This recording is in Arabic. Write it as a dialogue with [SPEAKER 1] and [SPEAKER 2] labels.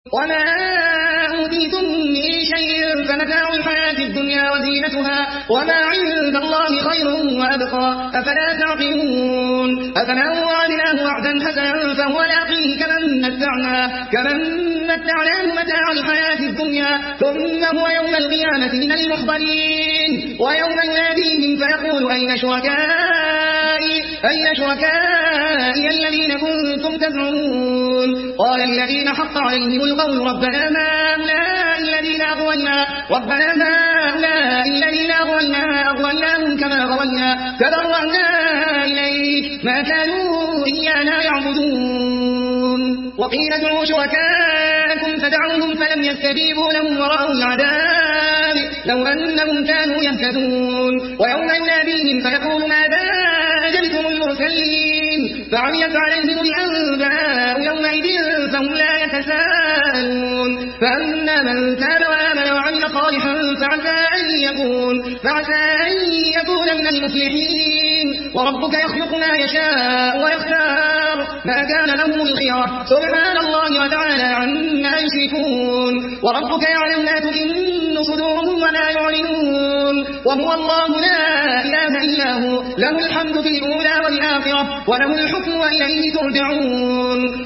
[SPEAKER 1] وما أوتيتم من شيء فمتاع الحياة الدنيا وزينتها وما عند الله خير وأبقى أفلا تعقلون أفمن وعدناه وعدا حسنا فهو لاقيه كمن متعناه متاع الحياة الدنيا ثم هو يوم القيامة من المحضرين ويوم يناديهم فيقول أين شركائي الذين كنتم تزعمون قال الذين حق عليهم القول ربنا هؤلاء الذين أغويناهم كما غوينا تبرأنا إليك ما كانوا إيانا يعبدون وقيل ادعوا شركاءكم فدعوهم فلم يستجيبوا لهم ورأوا العذاب لو أنهم كانوا يهتدون ويوم يناديهم فيقول ماذا أجبتم المرسلين فعميت عليهم الأنباء يومئذ فهم لا يتساءلون فأما من تاب وآمن وعمل صالحا فعسى أن يكون من المفلحين وربك يخلق ما يشاء ويختار ما كان لهم الخيرة سبحان الله وتعالى عما يشركون وربك يعلم ما تكن صدورهم وما يعلنون وهو الله لا إله إلا هو له الحمد في الأولى والآخرة وله الحكم وإليه ترجعون